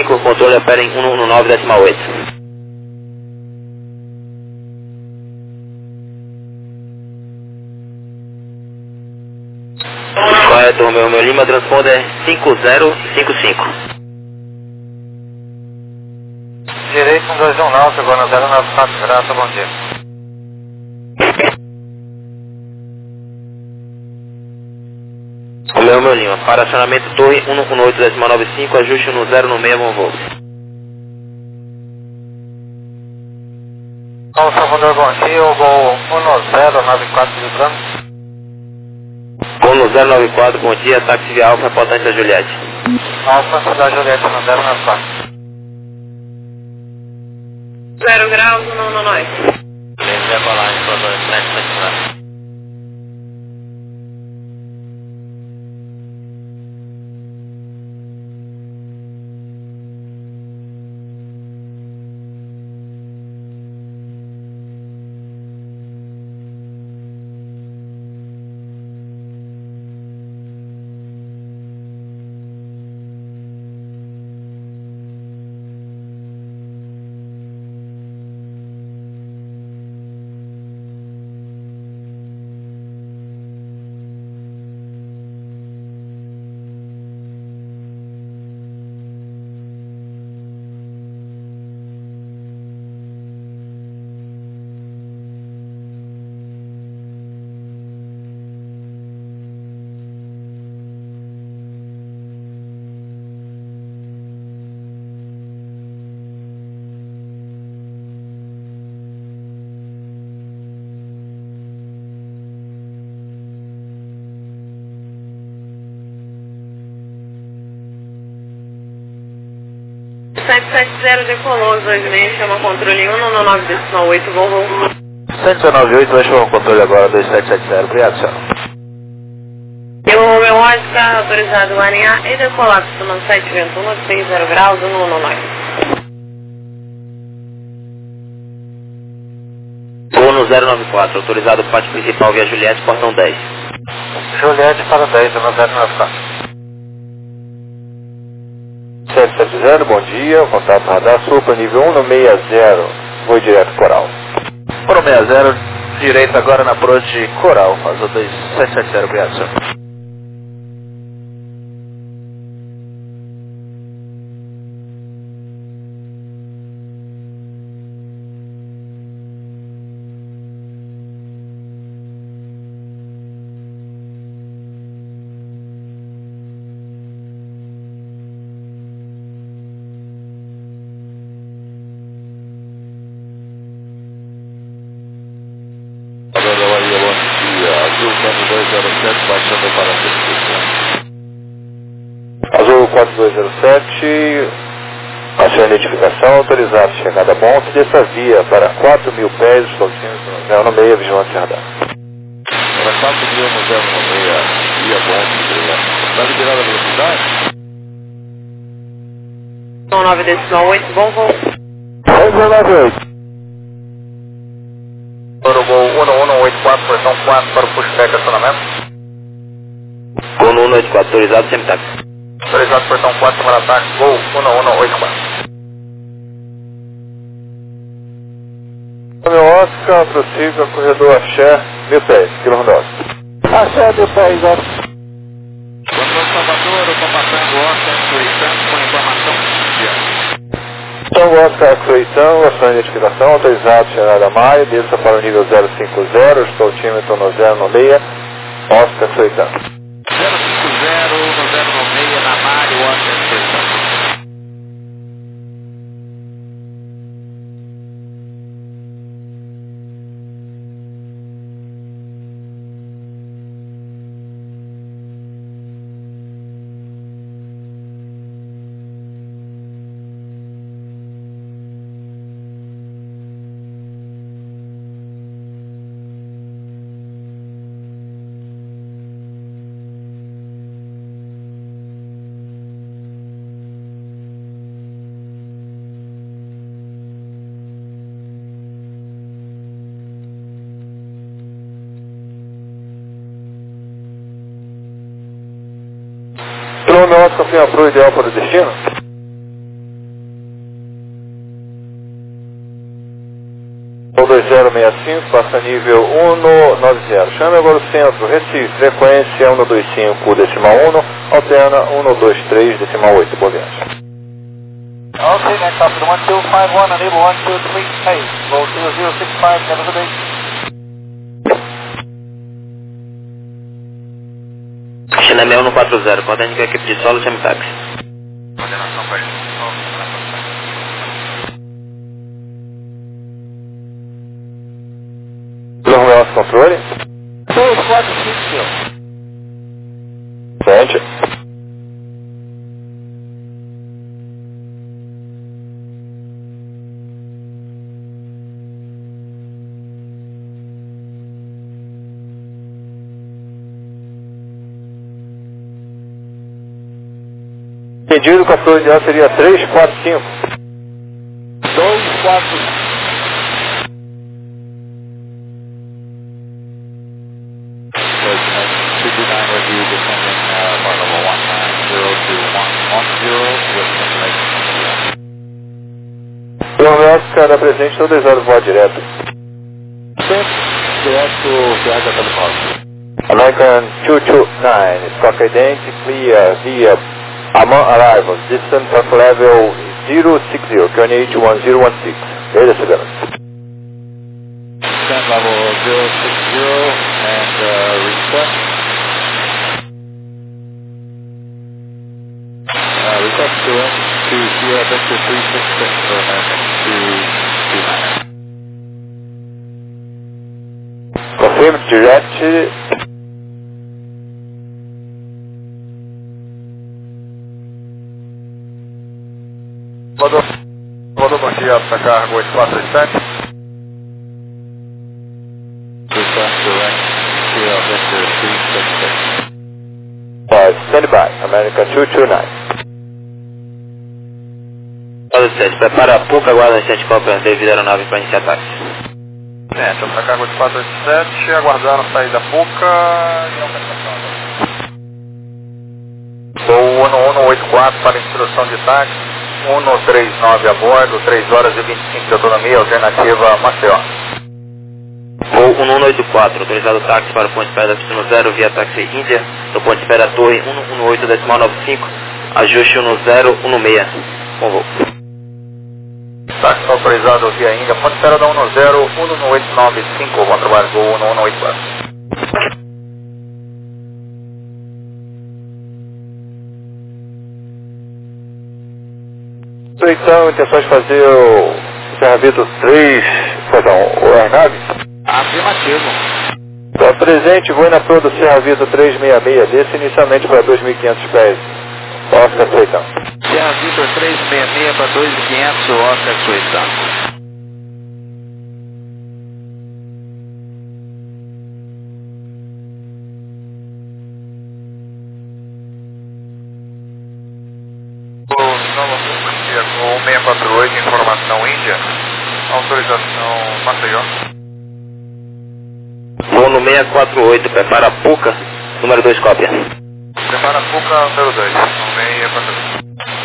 5, controle opera em 119,8. Correto, Romeu Lima, transponder 5055. Direito 121 chegou na 094, graça, bom dia. Romeu Lima, para acionamento torre 118,95, ajuste no 0 no meio, bom voo. Paulo Salvador, bom dia, o voo 1094 vibrando. Voo no 094, bom dia, táxi via Alfa, reportante da Juliette. Alfa, da Juliette no 094. 0 graus, não, nós. Beleza, vai lá, informação, ...770 decolou, 26, chama controle 199,8, voo. 798, vai chamar o controle agora, 2770, obrigado, senhor. Eu, meu Oscar, autorizado a alinhar e decolar, costumando 721, 60 graus, 119. Voo no 094, autorizado parte principal via Juliette, portão 10. Juliette para 10, no 094. 770, bom dia, contato radar Supra, nível 160, voo direto Coral. 160, direito agora na approach de Coral, faz o 2770, obrigado, senhor. Azul 4207, a sua identificação autorizada, chegada a monte dessa via para 4.000 pés, estou no meio, vigilância radar. Para 4.000 no 0 no meio, via monte, está liberada a velocidade? 199,8, bom voo. 198. Para o voo 1184, portão 4 para o pushback acionamento. Voo no 184, autorizado sempre táxi. Autorizado portão 4 para ataque, voo 1184. Meu Oscar, prossiga, corredor Axé, 1000 pés, quilômetro Oscar. Axé, 1000 pés, Oscar. Controle Salvador, o Papatango Oscar, solicitando com informação diante. Então, Oscar, Croitão, a sua identificação, autorizado, chegada Maia, desça para o nível 050, estou tímetro no 096, Oscar, Croitão. 050 no 096 na Mário Oscar Croitão. Quilômetro Oscar, confirma pro ideal para o destino? 12065, passa nível 190. Chame agora o centro, Recife, frequência 125,1, alterna 123,8. Boa viagem. Okay, next up to 1251, enable 123, roll 0065, have a good day. China 6140, pode indicar a equipe de solo, chame táxi. Coordenação para isso. Romeu nosso controle. 245. Sente. Pedido 14 de seria 345. 245. Oscar, apresente todas as horas voar direto. Direto, viaja pelo norte. American 229, Stock Identity, clear via among arrivals, distance of level 060, QNH 1016. Ele é segurança. Descent level 060 and request. Request to Sierra Victor 366 for American 229. Confirm direct. Mandou bom dia para cargo 8437. Request direct Sierra Victor 366. Stand by, American 229. Olha, prepara a PUC, aguarda a instante cópia devido à aeronave para iniciar táxi. Estamos para cargo 8487, aguardando sair da PUCA e aumentação. Voo 1184 para instrução de táxi, 139 a bordo, 3 horas e 25 de autonomia, alternativa Maceió. Voo 1184, autorizado táxi para o ponto de espera da pista 0 via táxi Índia, do ponto de espera Torre 118,95, ajuste 1016, com voo. Táxi autorizado via Índia, ponto de espera da 101895, bom trabalho, voo 1184. Então, intenções de fazer o Serra Vitor 3, perdão, o aeronave? Afirmativo. Está presente, voo na proa do Serra Vitor 366, desce inicialmente para 2.500 pés. Oscar aceitando. Serra Vitor 366 para 2.500, Oscar aceitando. Nova Música, com 648, informação Índia, autorização Maceió. Voo no 648, prepara a PUCA, número 2 cópia. Prepara a PUCA número 2, 648.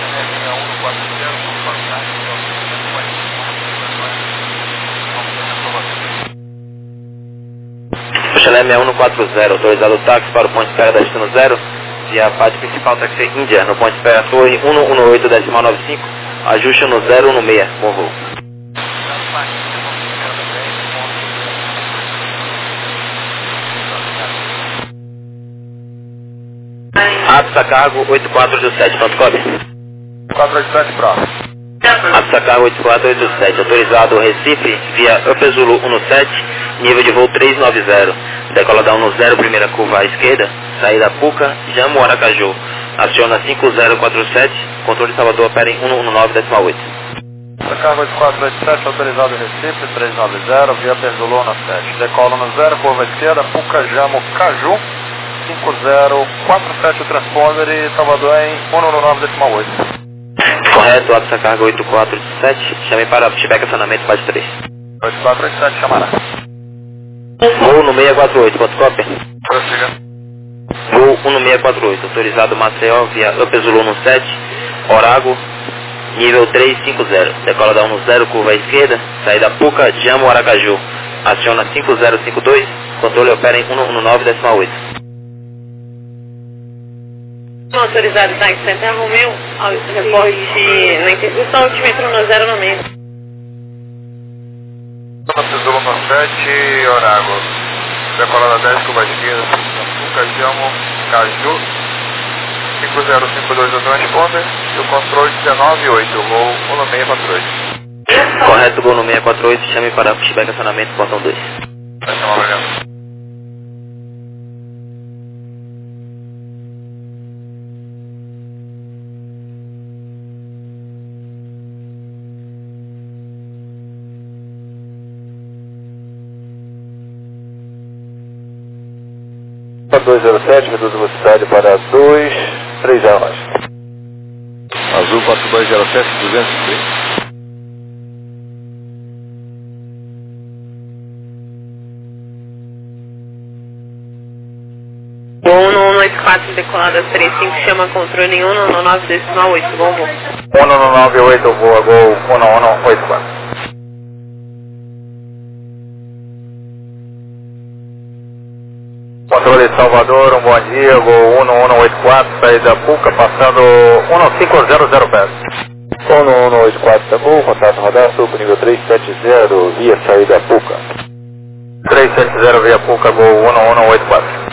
Chalé 6140, autorizado táxi para o ponto de espera da destino 0, via a parte principal táxi Índia, no ponto de espera Torre 118,95, ajuste no 016, com voo. Apsa cargo 8487, ponto cópia. 487 próximo. Apsa cargo 8487, autorizado Recife, via Upper Zulu 17, nível de voo 390, decola da 10, primeira curva à esquerda, saída PUCA, Jamo Aracaju, aciona 5047, controle de Salvador opera em 119,8. Apsa cargo 8487, autorizado Recife 390, via Upper Zulu 17, decola no 0, curva à esquerda, PUCA, Jamo Caju, 5047 o transponder e Salvador em 119,8. Correto, Apsa carga 8487, chame para feedback acionamento parte 3. 8487 chamará. Voo no 648, ponto cópia. Prossiga. Voo 1648, autorizado Maceió via Upper Zulu 17, Orago, nível 350, decola da 10, curva à esquerda, saída Puca, Jamo, Aracaju. Aciona 5052, controle opera em 119,8. Autorizado táxi Santa Romeu, reporte na interseção, altímetro no 0 no meio. Tesouro no 7, Orago. Decolada 10, curva à esquerda, Puca, Jamo, Caju. 5052 do transponder e o controle 198, voo 1648. Correto, gol no 648, chame para pushback acionamento, portão 2. Obrigado. Para 207, reduz a velocidade para 2309. Azul 4207, 230. Gol no 184, decolada 35, chama controle em 119,8, bom voo. 1198, voa Gol 1184. Controle Salvador, bom dia, Gol 1184, saída Puca, passando 15000 pés. 1184 da Gol, contato radar, suco nível 370, via saída Puca. 370 via Puca, Gol 1184.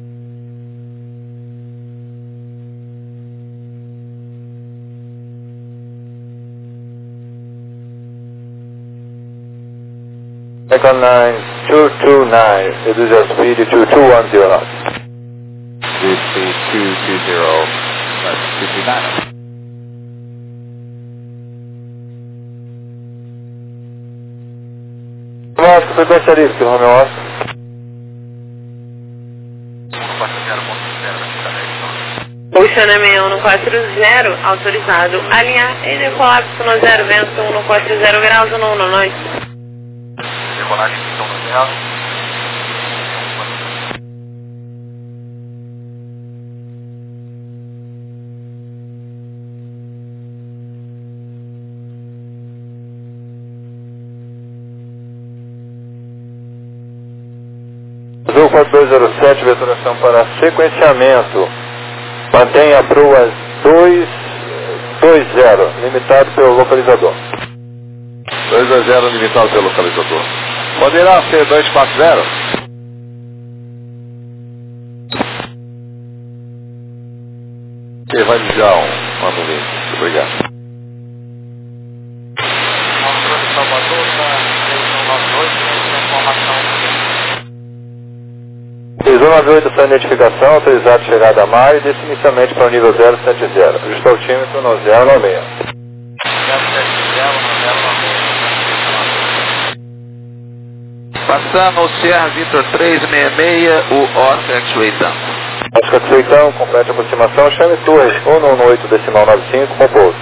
Econ line 229, reduz a speed to 210 knots. Speed 220, 229. Nossa, frequência livre, Romeo Oscar. Posicionamento 140, autorizado, alinhar e decolar no 0, vento 140 graus, 119. Decolagem pistão no 0. Azul 4207, veturação para sequenciamento. Mantenha a proa 220, limitado pelo localizador. 220 limitado pelo localizador. Poderá ser 240? Ok, vai ligar um anulinho. Obrigado. Controle Salvador, tá 3198, informação. 3198, sua identificação, autorizado chegada a mar e desce inicialmente para o nível 070. Ajusta o altímetro no 096. 070, Passando o Sierra Victor 366, o Oscar X-Ray Oscar X-Ray, complete a aproximação, chame torre 118,95 com pouso.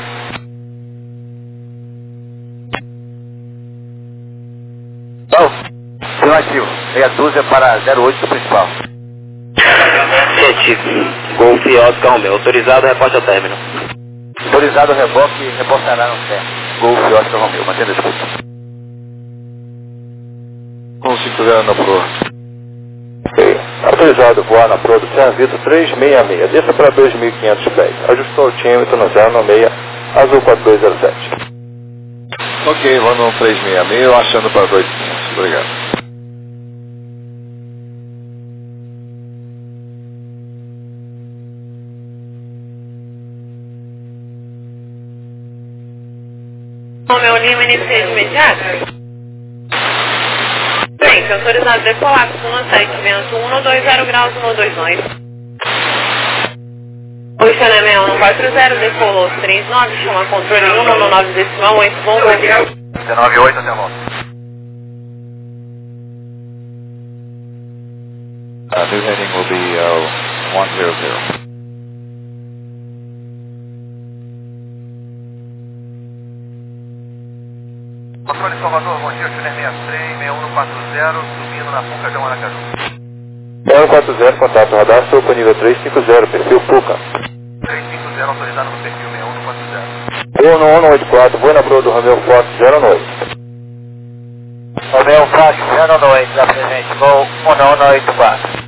Afirmativo, meia dúzia para 08 do principal. Científico, Golf Oscar Romeo, autorizado, reporte ao término. Autorizado o reboque, reportará no certo. Golf Oscar Romeo, mantendo a escuta. Com 50 na proa. Ok. Autorizado voar na proa do Sierra Victor 366, desça para 2.500 pés. Ajustou o altímetro no 096, Azul 4207. Ok, vou no 366, achando para 2.500. Obrigado. Romeu Lima, inicia de imediato. Frente, autorizado decolar, no 7, vento 120 graus, 129. Posicionamento 140, decolou 39, chama controle 119,8, bom voo. 198 até a volta. New heading will be 100. Controle Salvador, bom dia, Chile 63, 6140, subindo na Puca de Aracaju. 140, contato radar, sopa nível 350, perfil Puca. 350 autorizado no perfil 6140. Vou no 184, vou na proa do Romeo Fox 09. Romeo Fox 09, apresente, voo 1184.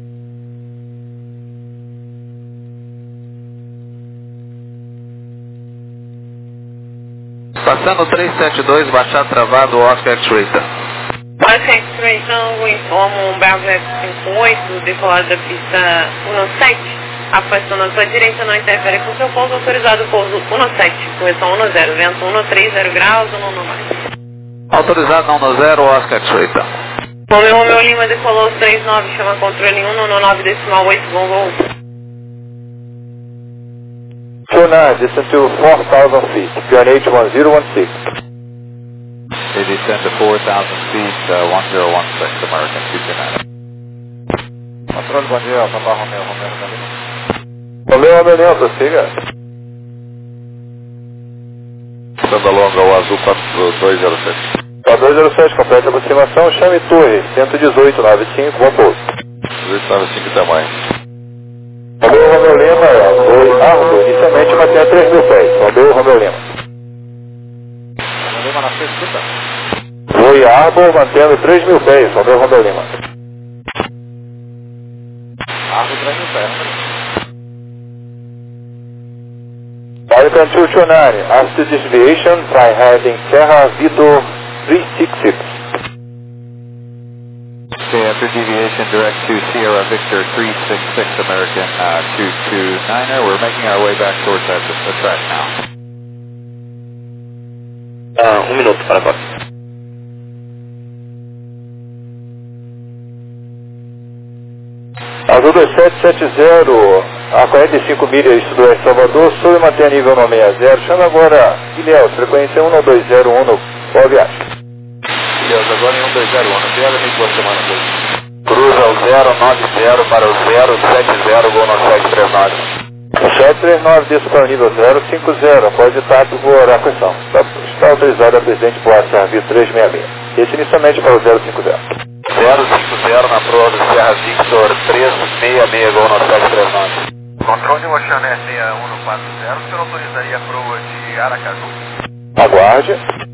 Passando 372, baixar travado, Oscar X-Ray. Oscar X-Ray, Tango, informo Bravo F58, decolado da pista 17, afastando a sua direita, não interfere com seu pouso, autorizado o pouso 17, correção 10, vento 130 graus, 119. Autorizado 110, Oscar X-Ray. Romeo Lima decolou 39, chama controle 119, decimal 8, voo. Sonar, descend to 4,000 feet, PNH 1016. They descend to 4,000 feet, 1016, American 229. Controle, bom dia, Papa Romeo Lima, prossiga. Sanda longa, o azul 4207. 4207, completa a aproximação, chame torre, 11895, bom pouso. 11895 tamanho. Romeo Lima, foi Ardo, inicialmente mantenha 3.000 pés. Romeo Lima. Romeo Lima na sexta. Foi Ardo, mantendo 3.000 pés. Romeo Lima. Ardo 3.000 pés. Pelican 229, altitude desviation, by heading Serra Vitor 366. Okay, after deviation, direct to Sierra Victor 366, American 229er. We're making our way back towards the track now. 1 minuto para agora. Azul 2770, a 45 milhas sudoeste Salvador, sob manter nível 960. Chama agora Ilhéus, frequência 12010, boa viagem. Ilhéus, agora em 1201, viaja em 2 semanas. Cruza o 090 para o 070, gol no 739. 739, desça para o nível 050, pode estar por voar a questão. Está autorizado a presidente Boa Serviço 366. Esse inicialmente para o 050. 050 na proa do Serra Victor 366, gol no 739. Controle Oceanet 6140, o senhor autorizaria a proa de Aracaju? Aguarde.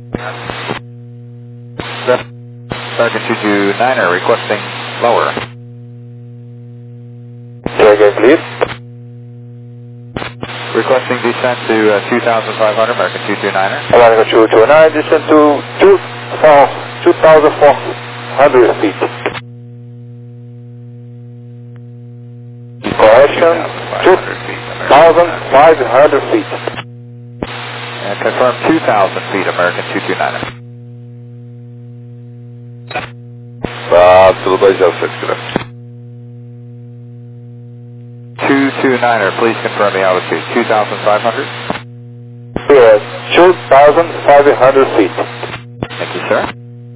Sergeant 229er requesting lower. Say again, please. Requesting descent to 2,500, American 229er. American 229, descend to 2,400 feet. Correction, 2,500 feet. And confirm 2,000 feet, American 229er. Tudo 206, km. 229er, please confirm the altitude. 2,500? Yes, 2,500 feet. Thank you, sir.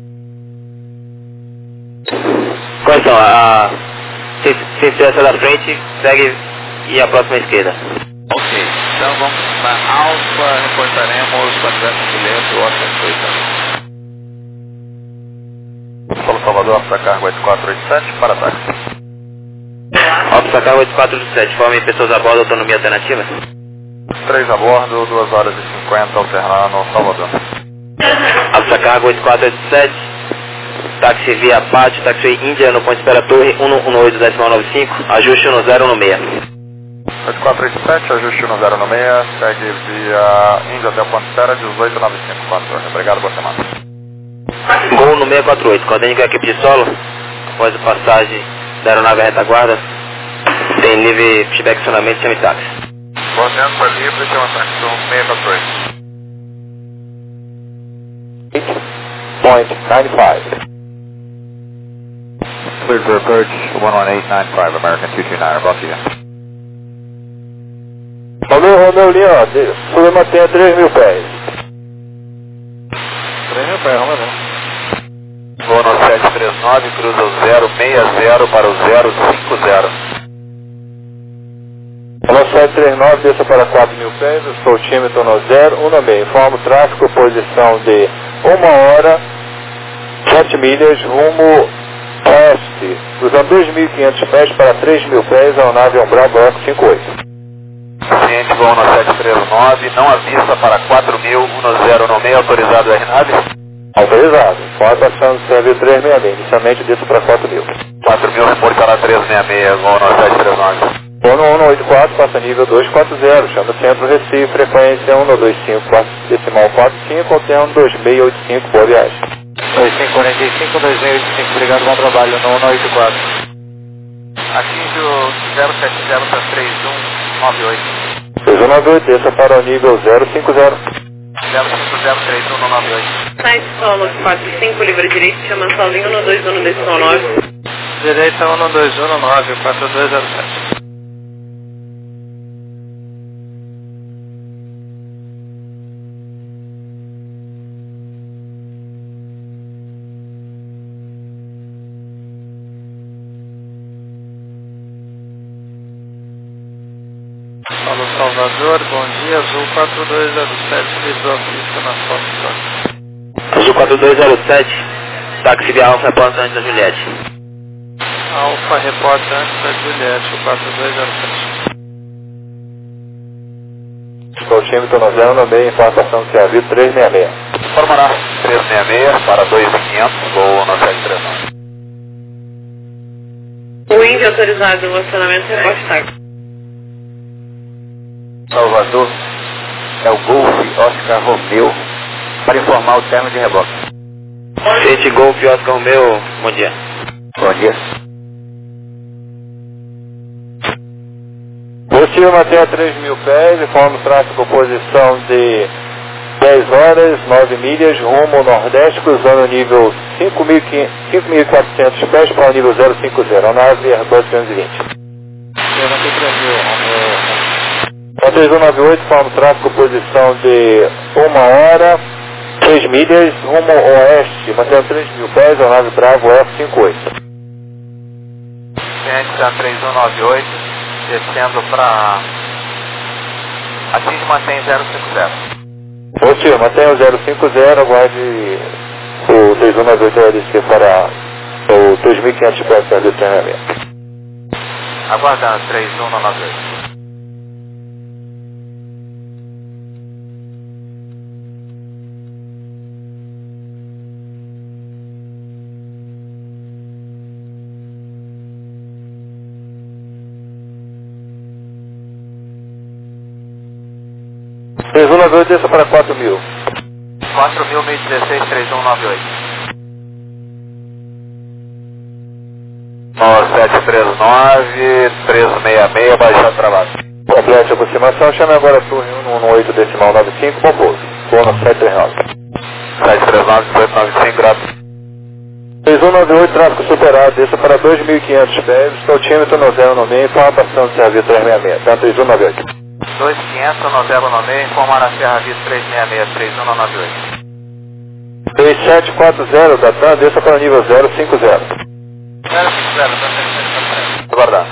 Correção, se essa da frente, segue e a próxima esquerda. Ok, então vamos na Alfa, reportaremos quando tiver silêncio, Oscar X-Ray. Solo Salvador, Alfa Cargo 8487, para táxi. Alfa Cargo 8487, forme pessoas a bordo, autonomia alternativa. 3 a bordo, 2 horas e 50, alternando Salvador. Alfa Cargo 8487, táxi via Pátio, táxi Índia no ponto de espera torre 118,95, ajuste 1016. 8487, ajuste 1096, segue via Índia até o ponto de espera 1895, controle. Obrigado, boa semana. Gol no 648, coordene com a equipe de solo, após a passagem da aeronave retaguarda, tem livre feedback acionamento semi-táxi. Coordinando para livre, chama táxi 648. 8.95. Cleared for approach 11895, American 229er, Buffalo. Romeo Lima, sua mantenha 3.000 pés. 3.000 pés, vamos ver. Voo no 739, cruza o 060 para o 050. No 739, desça para 4.000 pés, o soltímetro no 016. Informa o tráfego, posição de 1 hora, 7 milhas, rumo oeste. Cruzando 2.500 pés para 3.000 pés, a aeronave é um Bravo 58. Ciente voo 1739, não avista para 4.000, 10 autorizado RNAV? Autorizado. Pode passando do serviço 366, inicialmente desço para 4.000. 4.000, reporte para 366, voo 1739. Voo no 184, passa nível 240, chama centro Recife, frequência 125, decimal 45, alterno 2685, boa viagem. 2545, 2685, obrigado, bom trabalho, no 184. Atinge o 070 para 3198. 3198, desça para o nível 050. 0503198. Sai solo 45, livre direito, chama solinho 121 decimal 9. Direita 1219, 4207. Paulo Salvador, bom dia, Azul 4207, visou a pista na foto. Azul 4207, táxi via Alfa, reporta antes da Juliette. Alfa, reporta antes da Juliette, 4207. Escoltímetro 996, informação do serviço 366. Informará 366 para 2.500, voo 9739. O índio autorizado, o acionamento reporte táxi. Salvador, é o Golf Oscar Romeo, para informar o termo de reboque. Ciente Golf Oscar Romeo, bom dia. Bom dia. Possível manter a 3.000 pés, informa o tráfego posição de 10 horas, 9 milhas, rumo ao nordeste, cruzando o nível 5.400 pés para o nível 050, a nave Airbus 220. 3198, forma o tráfego posição de 1 hora, 3 milhas, rumo ao oeste, mantendo 3.000 pés, a nave Bravo F58. Ciente da 3198, descendo para... Atinge e mantém 050. Positivo, mantém o 050, aguarde o 3198 vai descer para o 2.500 pés para o treinamento. Aguardando 3198. Desça para 4.000. 4.000, 1016, 3198. 9739, 366, baixado travado. Complete a aproximação, chame agora a torre 118 decimal 95, bom pouso. Voo no 739. 739, 1895, grato. 3198, tráfego superado, desça para 2.500 pés, escoltímetro no 096, informação de serviço 366, tá? 3198. 2500 no 096, informar a Serra Vista 366, 3198. 3740 da TAM, desça para o nível 050. 050, aguardar.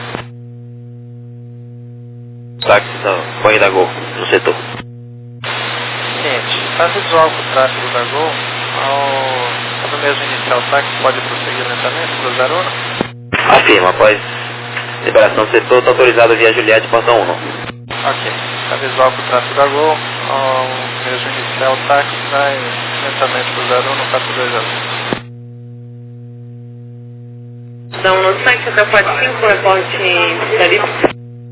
Táxi da Corrida Gol, no setor. Seguinte, está visual com o tráfego da Gol, no mesmo inicial táxi pode prosseguir lentamente para o 01? Afirma, após liberação do setor, está autorizado via Juliette, portão 1. Ok, está visual para o tráfego da Gol, ao mesmo inicial táxi vai lentamente para o 01 no 4208. Então, no site até 45, reporte especialista.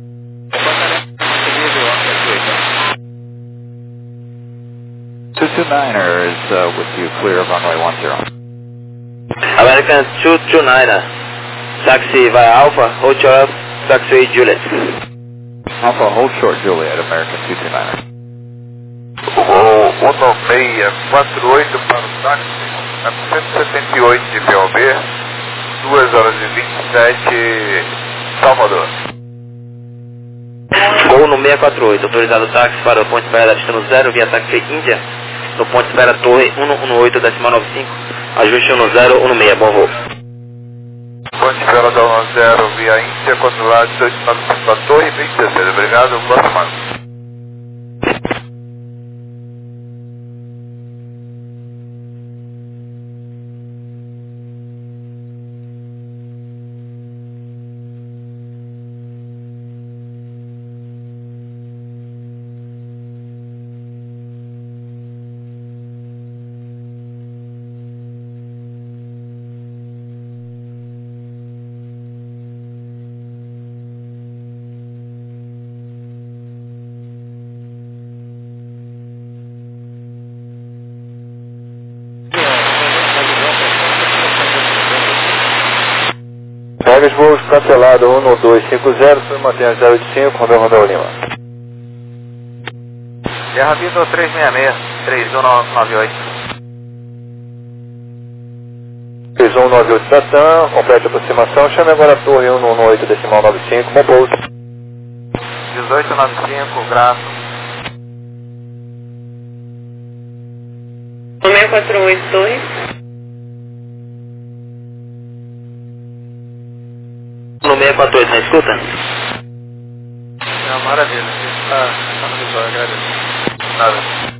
229er is with you, clear of runway 10. American 229er, taxi via Alpha, hold short, taxi Juliet. Alpha, hold short Juliet, American 229er. O 1648 para o táxi, a 178 de POB, 2 horas e 27, Salvador. Voo no 648, autorizado táxi para o ponto de espera da pista no 0 via táxi Índia, no ponto de espera Torre 118, decimal 95, ajuste 1016, bom voo. Ponte de espera da 10 via Índia, controlado 295 da Torre 2016, obrigado, boa semana. Regras de voos cancelado 1250, foi mantenha 085, Romeu Lima. Guerra Vitor 366, 3198. 3198 da TAM, complete a aproximação, chame agora a torre 118 decimal 95, bom pouso. 1895, graças. 648 torre. 648, na escuta? É, maravilha. Tá no visual, agradeço. Nada.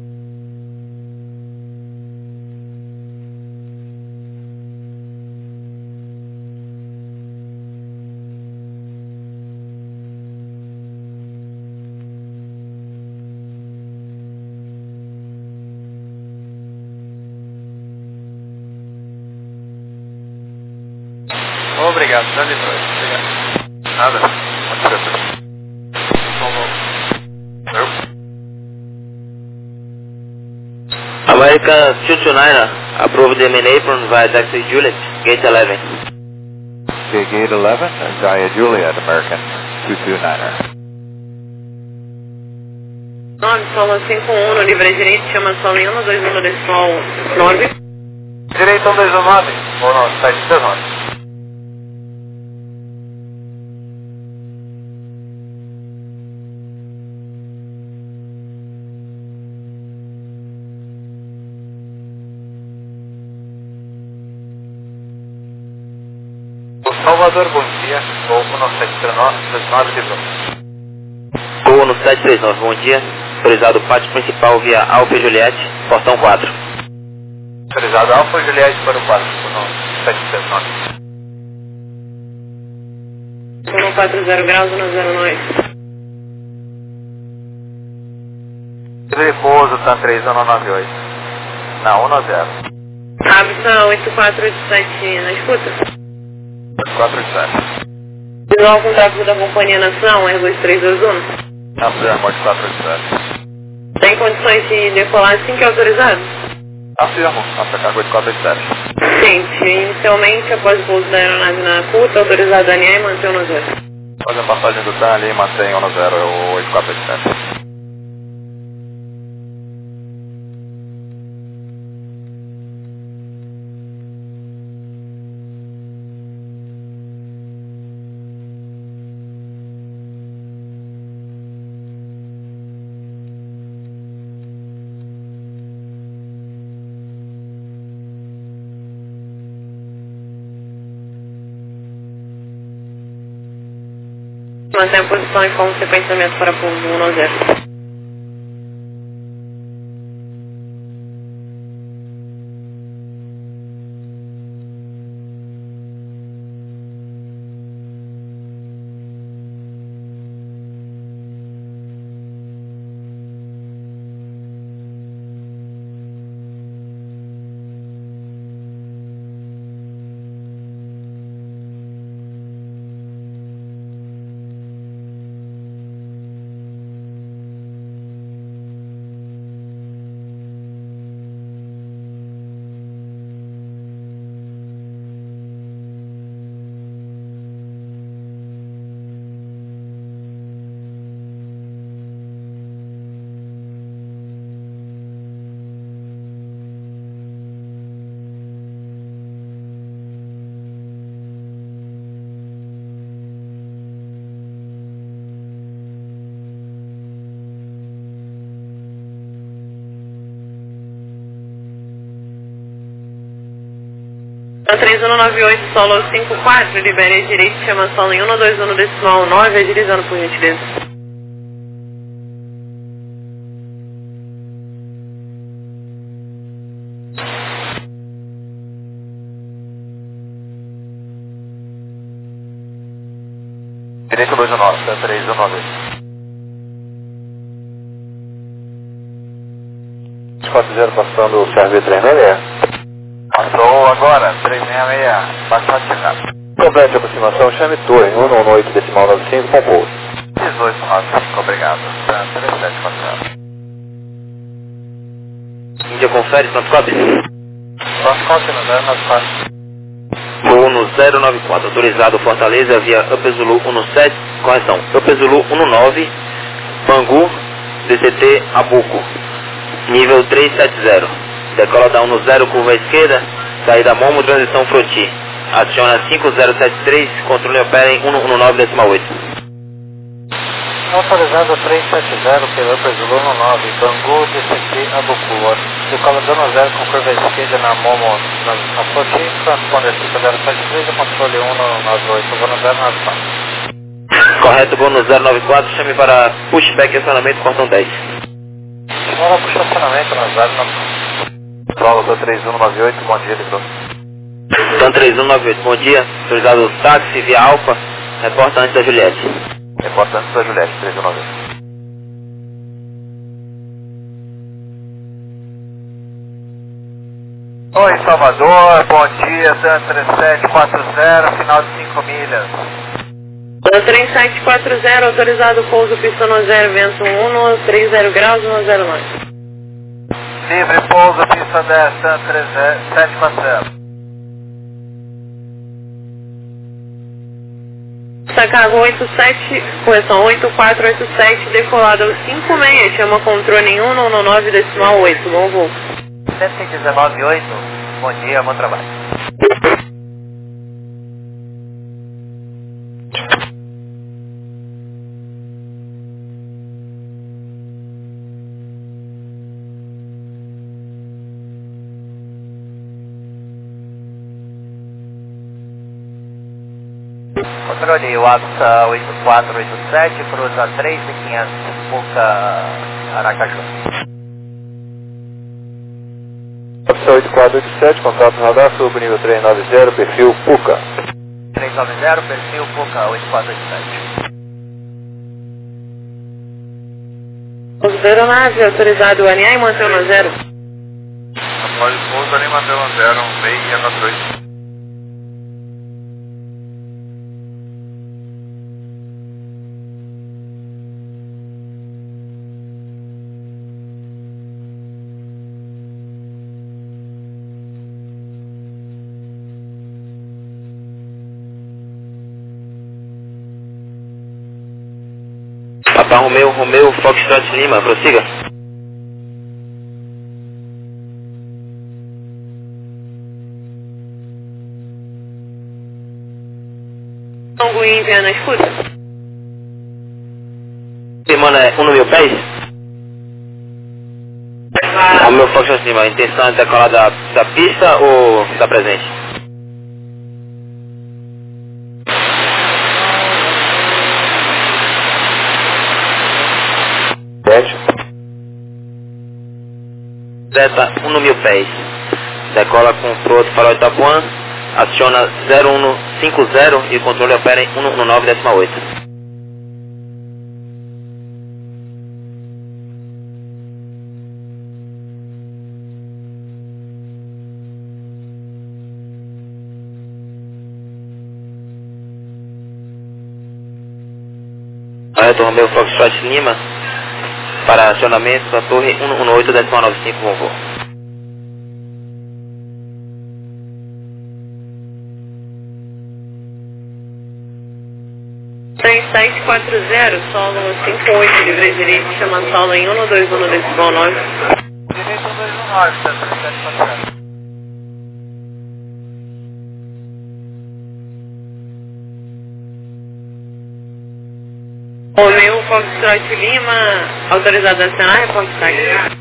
Obrigado, já lhe trouxe. Obrigado. Nada. American 229, approved the main apron via taxi Juliet, gate 11. Okay, gate 11, via Juliet, American 229er. 9, solo 51, no livre direito, chama solo em 121 decimal 9. Direito 129, ou não, 719. Salvador, bom dia. Vou no 739 de Bruno. Voo no 739, bom dia. Autorizado pátio principal via Alfa Juliette, portão 4. Autorizado Alfa Juliette para o pátio, no 739. 140 graus, 109. Repouso, TAM 3198. Na 10. Habita 8487 na escuta. 487. Visual com tráfego da Companhia Nação, Airbus 321. Afirma de 487. Tem condições de decolar assim que é autorizado? Afirmo, nossa carga de 487. Gente, inicialmente, após o pouso da aeronave na CUTA, autorizado a alinhar e manter o no zero. Faz a passagem do TAM ali e mantém o no 0, é o 8487. Mantém a posição e como sequenciamento para pouso 1-0. Na 3198, solo 54, libere direito, chama solo em 121 decimal 9, agilizando por gentileza. Direito 29, 319. 40 passando o CRV 366. Passou agora, 366, bastante chegado. Complete a aproximação, chame torre 118 decimal 95, com pouso. 1895, obrigado. 3740. Índia confere, Transcop. Transcop no 094. Voo no 1094. Autorizado Fortaleza via Upper Zulu 17, correção, Upper Zulu 19, Bangu, DCT Abuco, nível 370. Decola da 10, curva à esquerda, saída Momo, transição Froti. Aciona 5073, controle opera em 119,8. Autorizado 370 pelo Upper Zulu 19, Bangu, DCT Abucu. Decola dando 0 com curva à esquerda na Momo, na Froti, transponder 5073, controle 198, vou no 094. Correto, vou no 094, chame para pushback e acionamento, portão 10. Bora pro estacionamento na 094. Prova do 3198, bom dia, Livrou. Então 3198, bom dia. Autorizado táxi via Alfa, reporta antes da Juliette. Reporta antes da Juliette, 3198. Oi, Salvador, bom dia, Dan 3740, final de 5 milhas. 3740, autorizado pouso pista no 0, vento 1, 30 graus, 109. Livre pouso, pista 10, Dan 3740. Chicago 87, correção 8487, decolada ao 56, chama controle em 119,8, bom voo. 119,8, bom dia, bom trabalho. Controle, WhatsApp 8487, cruza 3.500, Puca, Aracaju. 8487, contato radar, subo nível 390, perfil Puca. 390, perfil Puca, 8487. Pouso aeronave, autorizado alinhar e manter no 0. Após pouso ali, mantendo 0, 698. Papa Romeu, Foxtrot Lima, prossiga. Anguim, Viana, escuta. Semana é 1.000 pés? Romeu, Foxtrot Lima, intenção de decolar da pista ou está presente? Zeta 1.000 pés. Decola com o piloto farol Itapuã, aciona 0150 e o controle opera em 119,8. Correto, Romeu Foxtrot Lima, para acionamento da torre 118,95, bom voo. Site 40, solo 58, livre direito, chama solo em 121 decibel 9. Direito 219, 3740. Romeu, Foxtrot Lima, autorizado a acionar, reporte táxi.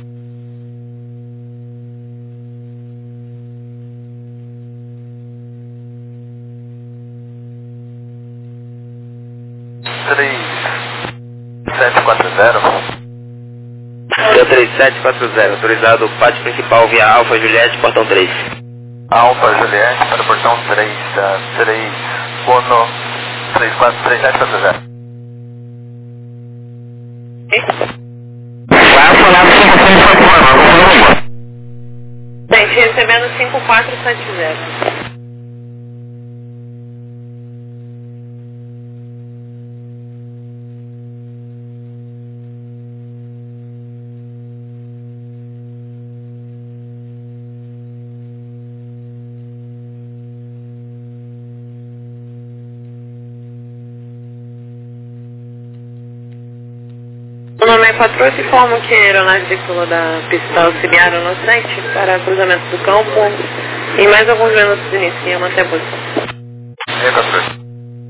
Deu 3740, autorizado pátio principal via Alfa Juliette, portão 3. Alfa Juliette para o portão 3, 3, Bono 343740. Gente, recebendo 5470. 648 informo que a aeronave decolou da pista auxiliar 17 para cruzamento do campo. Em mais alguns minutos inicia, manter a posição. 648.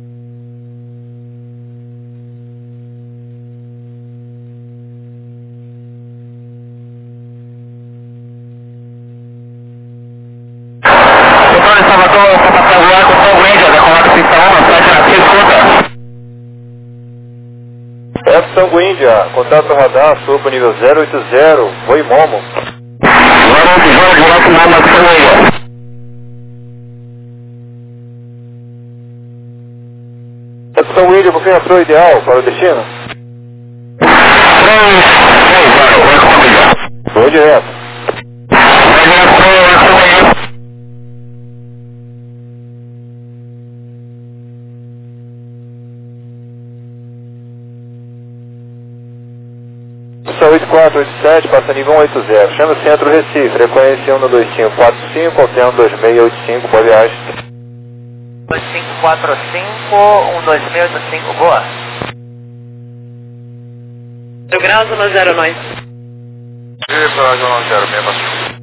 Controle Salvador, contato regular com São Índia, decolado pista 17 na pista, escuta. São Índia, contato radar, sopa nível 080, Voi Momo. 080, direto Momo, São Índia. São Índia, confirmação ideal para o destino? 330, vai comigo. Vou direto. Vai direto, vai comigo. São 8487, passa nível 180, chama o centro Recife, frequência 12545, alterno 2685, boa viagem. 2545, 12685, boa. 0 graus, 10 nós. E para João 0, mesmo.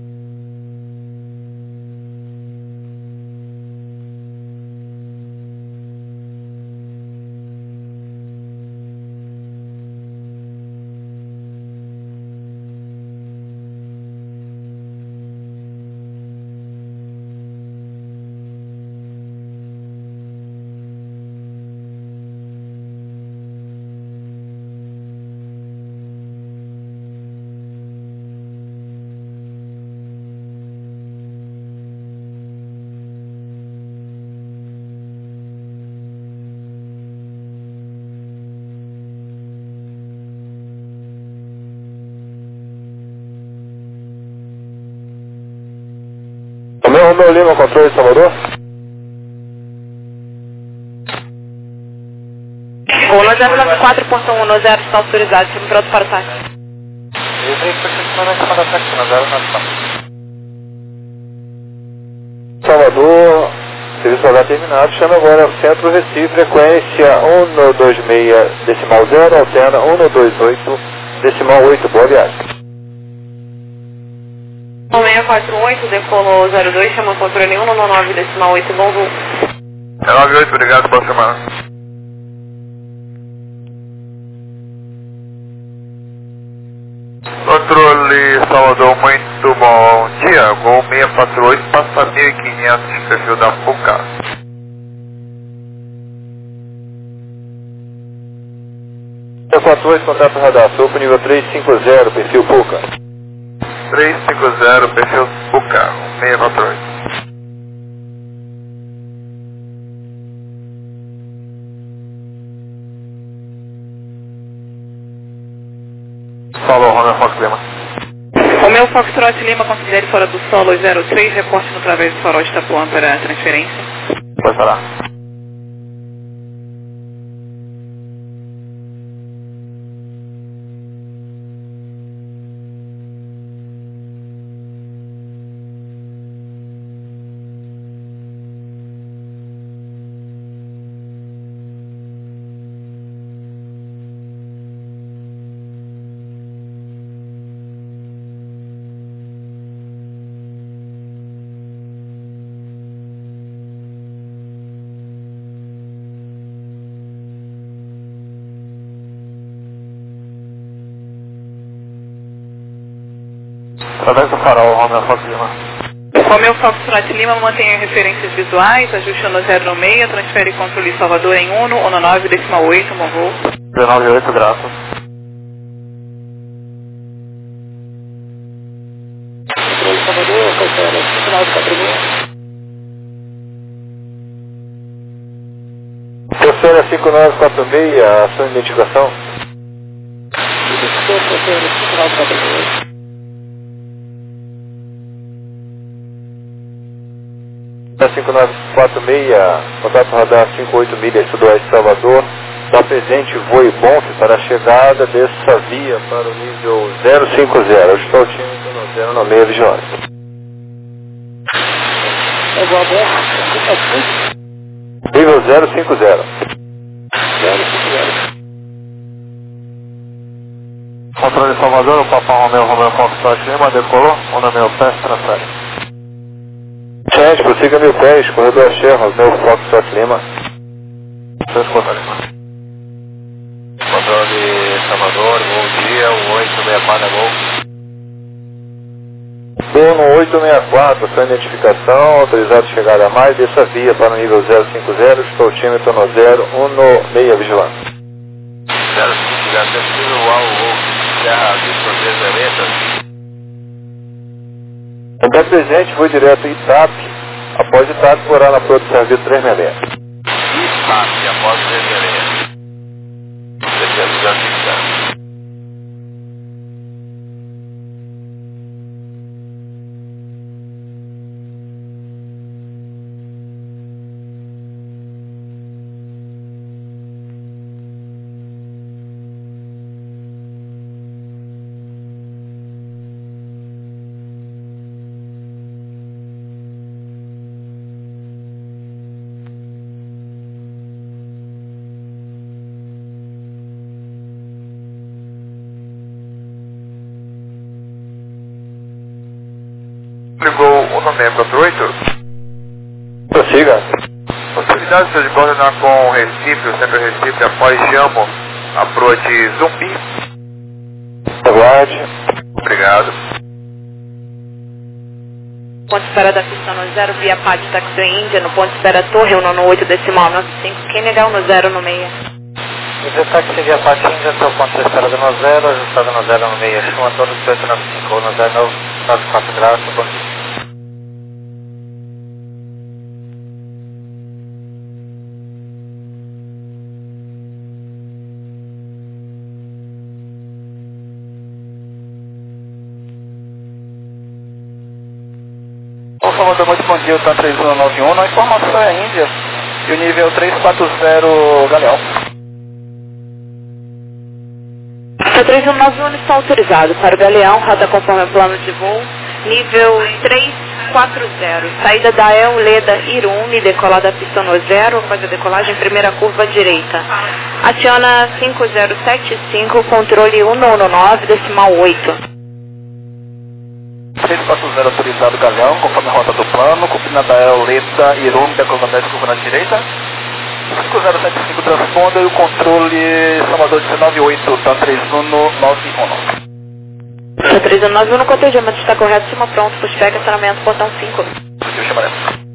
Romeu Lima, controle de Salvador. O 1094, ponto 110, está autorizado, time pronto para o ataque. E daí foi questionando em cima da táxi, na 094. Salvador, serviço radar terminado, chama agora o centro Recife, frequência 126 decimal 0, alterna 128 decimal 8, boa viagem. 648, decolou 02, chama controle 199, decimal 8, bom voo. 98, obrigado, boa semana. Controle Salvador, muito bom dia. Gol 648, passa 1500, perfil da PUCA. São 48, contato radar, sopa nível 350, perfil PUCA. 350, perfil PUCA, 648. Falou, Romeu Fox Lima. Romeu Foxtrot Lima, considere fora do solo 03, reporte no través do farol de Itapuã para a transferência. Pode falar. Através do farol, Romeu Fox Lima. Romeu Foxtrot Lima, mantenha referências visuais, ajuste no 096, transfere controle Salvador em 119, decimal 8, bom voo. 198, graças. Salvador, cancela, final de 4 Terceira 5946, a sua identificação. final de 4 5946, contato radar 58 milhas sudoeste Salvador, está presente voo Bonf para a chegada dessa via para o nível 050, eu estou ao time do 096 vigilância. Nível 050. Controle Salvador, o Papa Romeo Foxtrot Lima, decolou, 1 pés, transfere. Gente, prossiga 1000 pés, corredor Axé, Romeo Foxtrot Lima. Transporta Lima. Controle Salvador, bom dia, 864 é gol. Voo no 864, sua identificação, autorizado chegada a mais, desça via para o nível 050, estou no 016 vigilante. 050, definido ao Serra Vitor Desereta. Até presente, vou direto Itap, após Itap, forar na Pro do Serviço 366. Itap, após 366. Descendo 050. Ligou o nome 48. Prossiga. Possibilidade de coordenar com Recife, o centro Recife, após Jamo, approach Zumbi. Aguarde. Obrigado. Ponto de espera da pista no 0, via PAD Taxi Índia, no ponto de espera Torre, 1 decimal 95, quem negar o no 0 no meia. O táxi via PAD Índia, seu ponto de espera do no 0, ajustado no 0 no meia, chama todo 1895, no 0994 graus, bom dia. Salvador, muito bom dia, o TAM 3191, a informação é Índia e o nível 340 Galeão. A 3191 está autorizado para o Galeão, rota conforme o plano de voo, nível 340, saída da El Leda Irune, decolada pista no 0, após a decolagem, primeira curva direita. Aciona 5075, controle 119, decimal 8. 340 autorizado Galeão, conforme a rota do plano, cumprindo a El Leda Irune, decolada 10 curva na direita. 5075 transponder e o controle Salvador 198, TAM 3191. A 3191 no cotejamento está correto, cima pronto, pushback, acionamento, portão 5. Deixa eu chamar essa.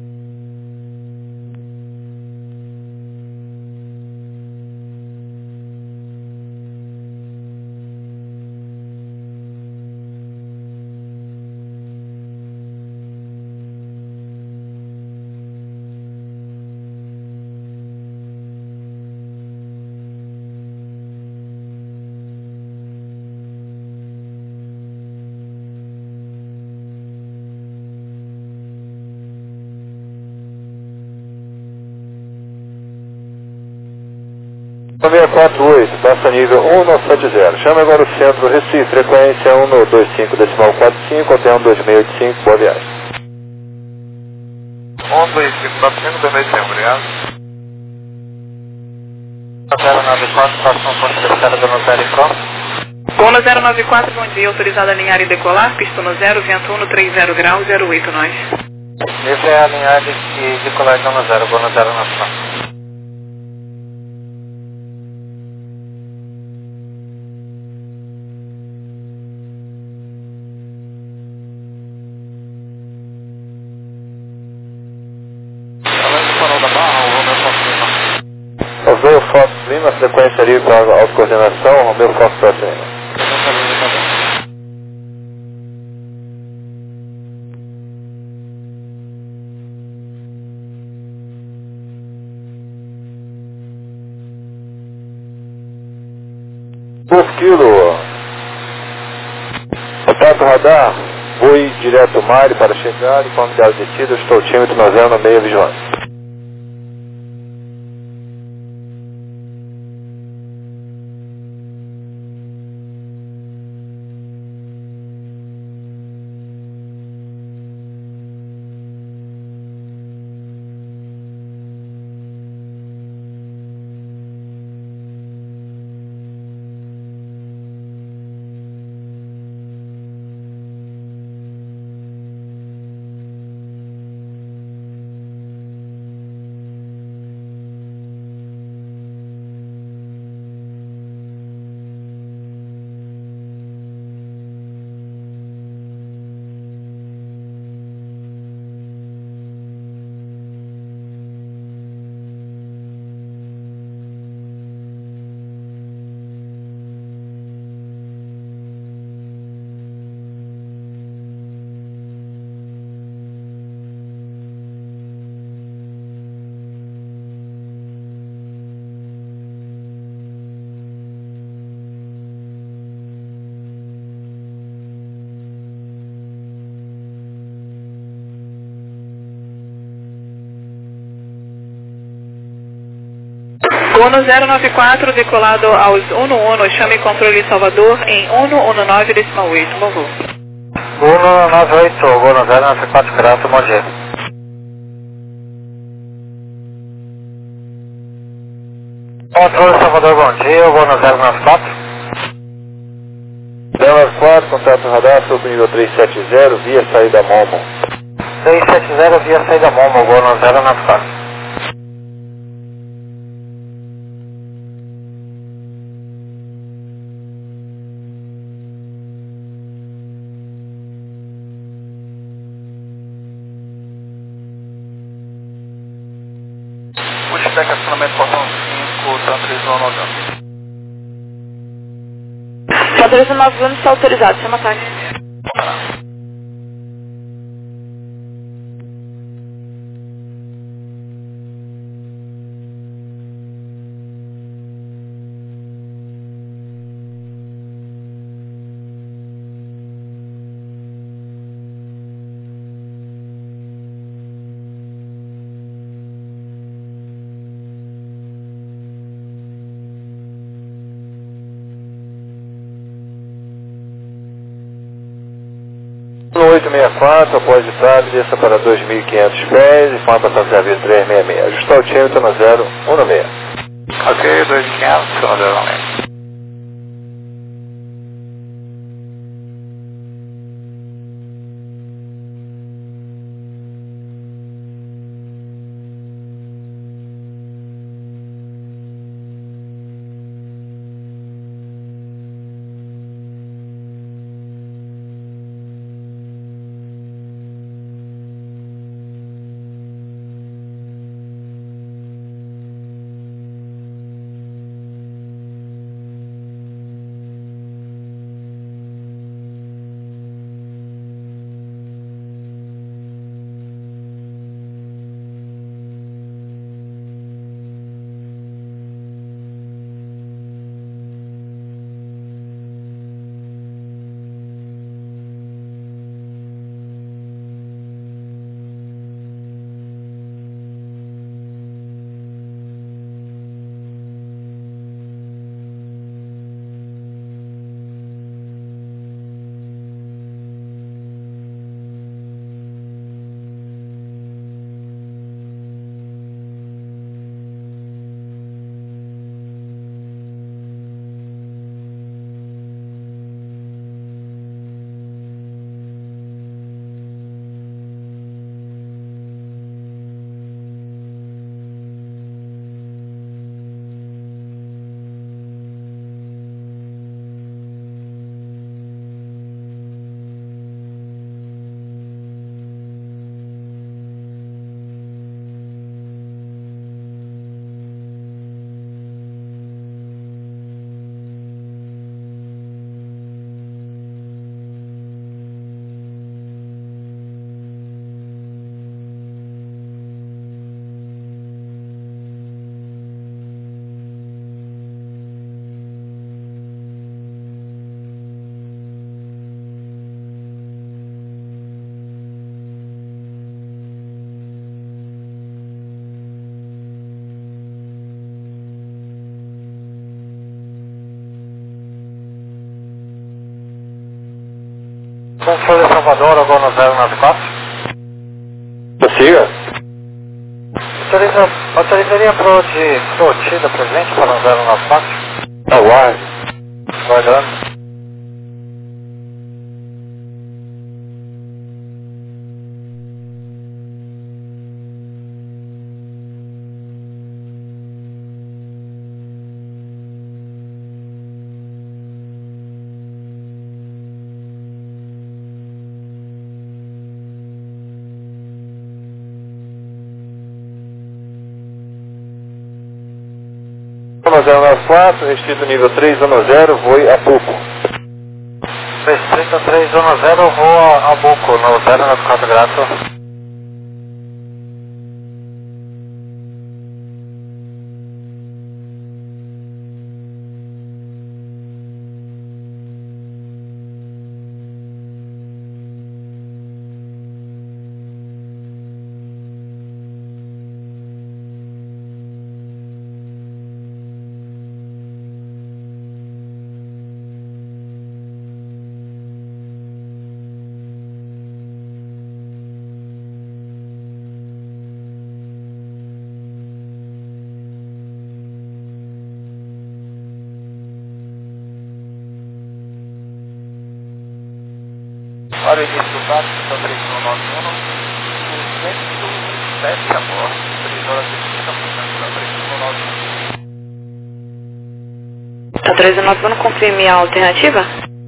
Nome 648, passa nível 1970. Chame agora o centro Recife, frequência 125 decimal 45 até 12685, boa viagem. 125, 265, obrigado. 094, próximo ponto de espera do no 0 e pronto. Gol no 094, bom dia, autorizado a alinhar e decolar, pista no 0, vento 1 no 30 graus, 08 nós. Livre é alinhar e decolar no 0, gol no 094. Romeo Fox Lima, frequência ali para a autocoordenação, Romeo Fox Lima. Por quilo, contato radar, voe direto Mari para chegar, conforme dados descidos, estou tímido no 0 no meio vigilante. Ono 094, decolado aos 11, chame controle Salvador em 119,8, por favor. 198, Ono 094, grato, bom dia. Controle Salvador, bom dia, Ono 094. 094, contato radar sobre nível 370, via saída Momo. 370 via saída Momo, Ono 094. Pushback, acionamento portão 5, tanto 3190. Só 391 está autorizado, chama táxi. No 864, após de TAP, desça para 2.500 pés e forma para passageiro 366. Ajustar o tímetro no 016. Ok, 2500, 016. Controle Salvador, Ono 094. Prossiga. Autorizaria pro de sortida presente para o 094? Aguarde. Guardando. Ono 094, restrito nível 310, voe a Puco. Restrito 310, voa a Buco, no 094, grato. para o início do táxi, então 3191, 207 a bordo, 3 horas e 30%, 3191. Tá 391, confirme a alternativa?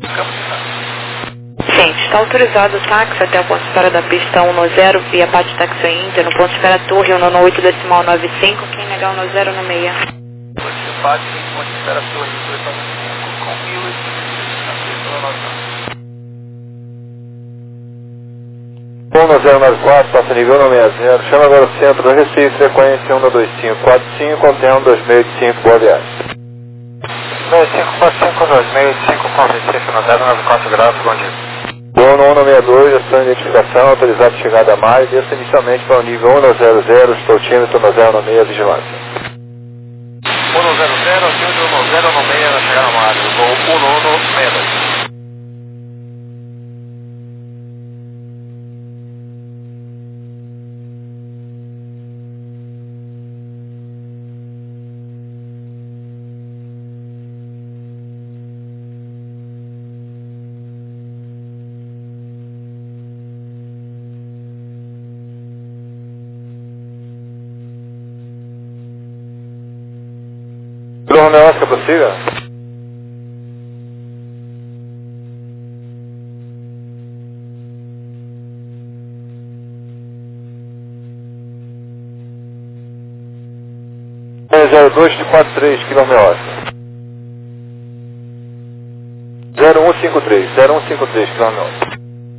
Gente, está autorizado o táxi até o ponto de espera da pista 110 via Pátio Taxi Inter, no ponto de espera Torre 198.95, quem negar 10 no meia. Pátio, ponto de espera Torre 295, com 1094, passa nível 160, chama agora o centro do Recife, frequência 12545, contendo 2685, boa viagem. 2545, 2685, com Recife, no 094 graus, bom dia. Voo no 162, ação de identificação, autorizado chegada a mais, desça inicialmente para o nível 100, estou 106, vigilância. 100, nível 106 na chegada a mais, voo 1162. Romeo Oscar, prossiga. É 0243, quilômetro Oscar. 0153, quilômetro Oscar.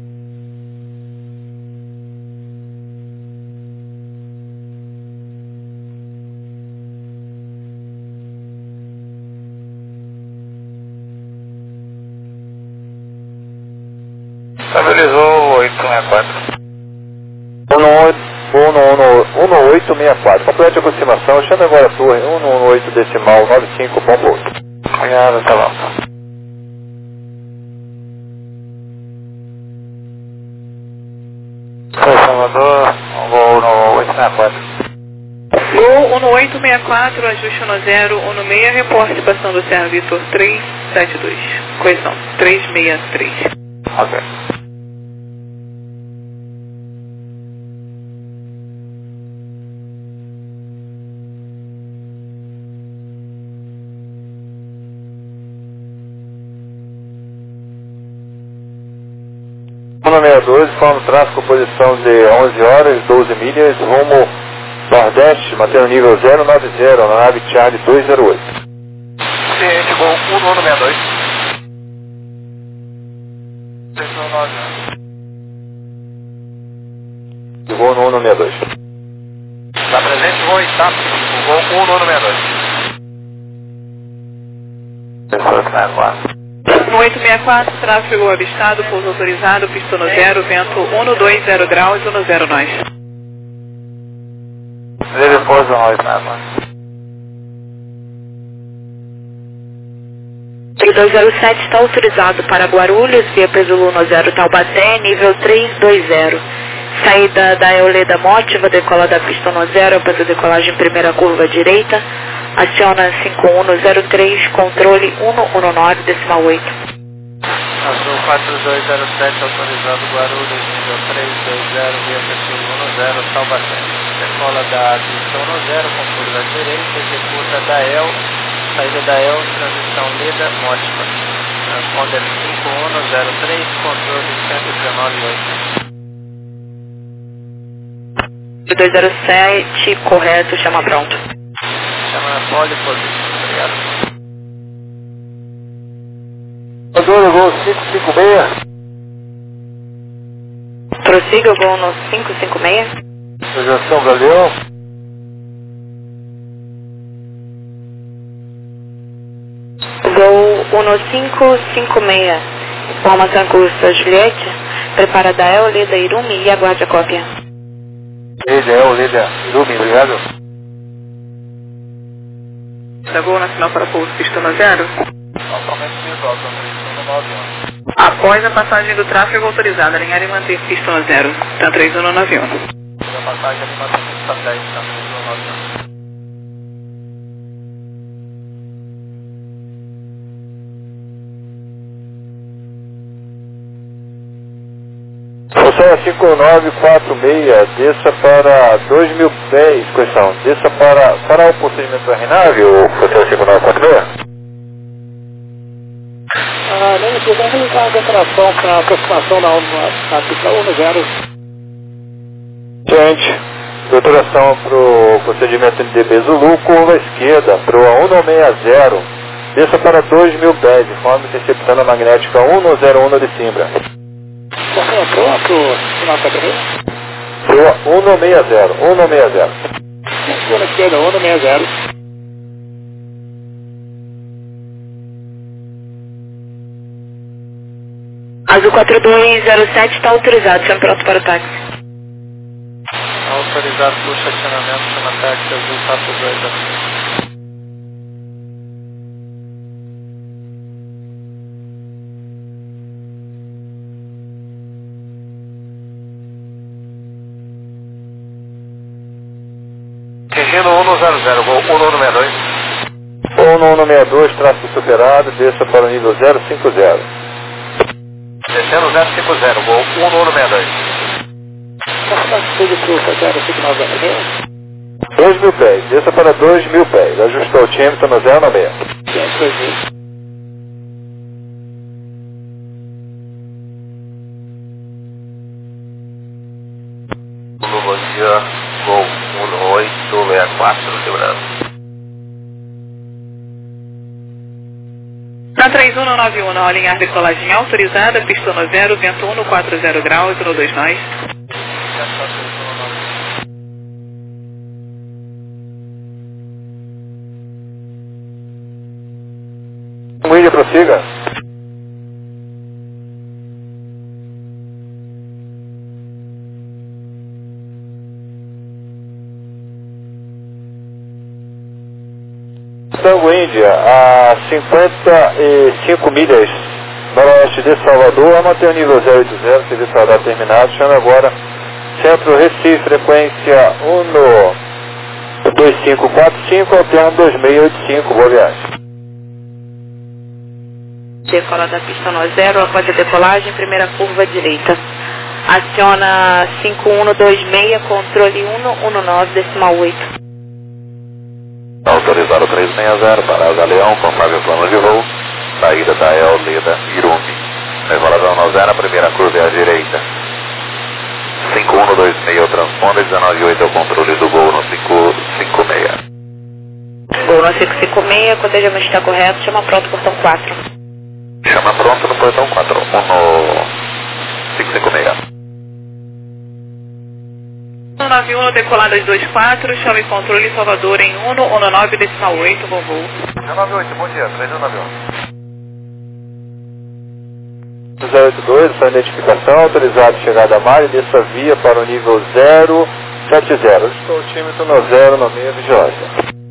Estabilizou 864. 1864. Complete a aproximação. Chame agora a torre 118.95, ponto 8. Obrigado, tá bom. Foi Salvador, voo no 864. Gol 1864, ajuste no 016, reporte passando do Serra Vitor 372. Correção, 363. Ok. Zona 612, forma tráfego, posição de 11 horas, 12 milhas, rumo Nordeste, mantendo nível 090, na nave Charlie 208. Ciente, voo 1162. 399. Voo no 162. Está presente, voo Itape, voo 1162. 864. No 864, tráfego avistado, pouso autorizado, pista no 0, vento 120 graus, 10 nós. Depois do 864. 207 está autorizado para Guarulhos, via Pesulu no 0 Taubaté, nível 320. Saída da Euleda Mótiva, decola da pista no 0, após a decolagem primeira curva direita. Aciona 5103, controle 119.8. Azul 4207, autorizado Guarulhos, nível 320, via Pesulu 0, Taubaté. Decola da pista 10, controle da direita, executa da El, saída da El, transição Leda Mótiva. Transponder 5103, controle 119.8. 207, correto, chama pronto. Chama pole position, obrigado. Adoro, voo 556. Prossiga o voo no 556. Projeção Galeão. Voo 1556. Informação curso Juliette. Prepara da El, Leda Irumi e aguarde a cópia. Leda, Irumi, obrigado. Da voo nacional para pouso, pista no 0. Totalmente visual, estamos no 91. Após a passagem do tráfego autorizada, alinhar e manter pista no 0. Tá 3191. A passagem ali na pista 10, estamos no 91. Céu 5946, desça para 2.000 pés, questão, desça para o procedimento da RNAV, o Céu 5946? Não, eu vou realizar a declaração para aproximação na pista 10. Gente, doutoração para o procedimento NDB Zulu, curva esquerda, para o 1060, desça para 2.000 pés, de forma interceptando a magnética 1001 de Simbra. Pro final da carreira? Pro 1060, 1060. Curva esquerda, 1060. Azul 4207 está autorizado, chama pronto para o táxi. Autorizado por estacionamento, chama táxi Azul 4207. Regino 100, voo 1162. 1162, tráfego superado, desça para o nível 050. Descendo 050, voo 1162. Tudo pro 059 da carreira? 2.000 pés, desça para 2.000 pés, ajustou o tímetro no 096. Bom dia, voo 1864, segurança. Na 3191, a alinhar decolagem autorizada, pista no 0, vento 140 graus, 129 nós. William, prossiga. Tango Índia, a 55 milhas noroeste de Salvador, manter o nível 080, serviço radar terminado, chama agora Centro Recife, frequência 12545, alterno 2685, boa viagem. Decola da pista no 0, após a decolagem, primeira curva direita. Aciona 5126, controle 119,8. Autorizado 360 para Asa Leão, conforme o plano de voo. Saída da El Leda Irumbi. Decolagem no 0, primeira curva à direita. 5126 o transponder, 198 é o controle do voo no 556. Voo no 556, cotejamento está correto, chama pronto, portão 4. Chama pronto no portão 4, 1 no 556. 191, decolada de 24, chave controle Salvador em 119,8, voo. 198, bom dia, 3191. 082, essa identificação, autorizado chegada a mar e dessa via para o nível 070. Estou o tímetro no 0 no meio vigilância.